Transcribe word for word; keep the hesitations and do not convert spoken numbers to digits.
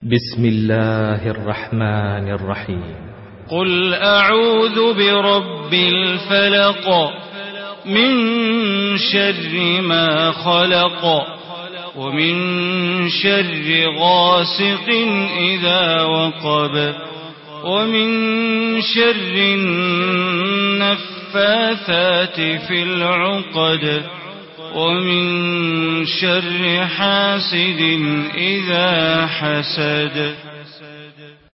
بسم الله الرحمن الرحيم. قل أعوذ برب الفلق من شر ما خلق ومن شر غاسق إذا وقب ومن شر النفاثات في العقد ومن شر حاسد إذا حسد.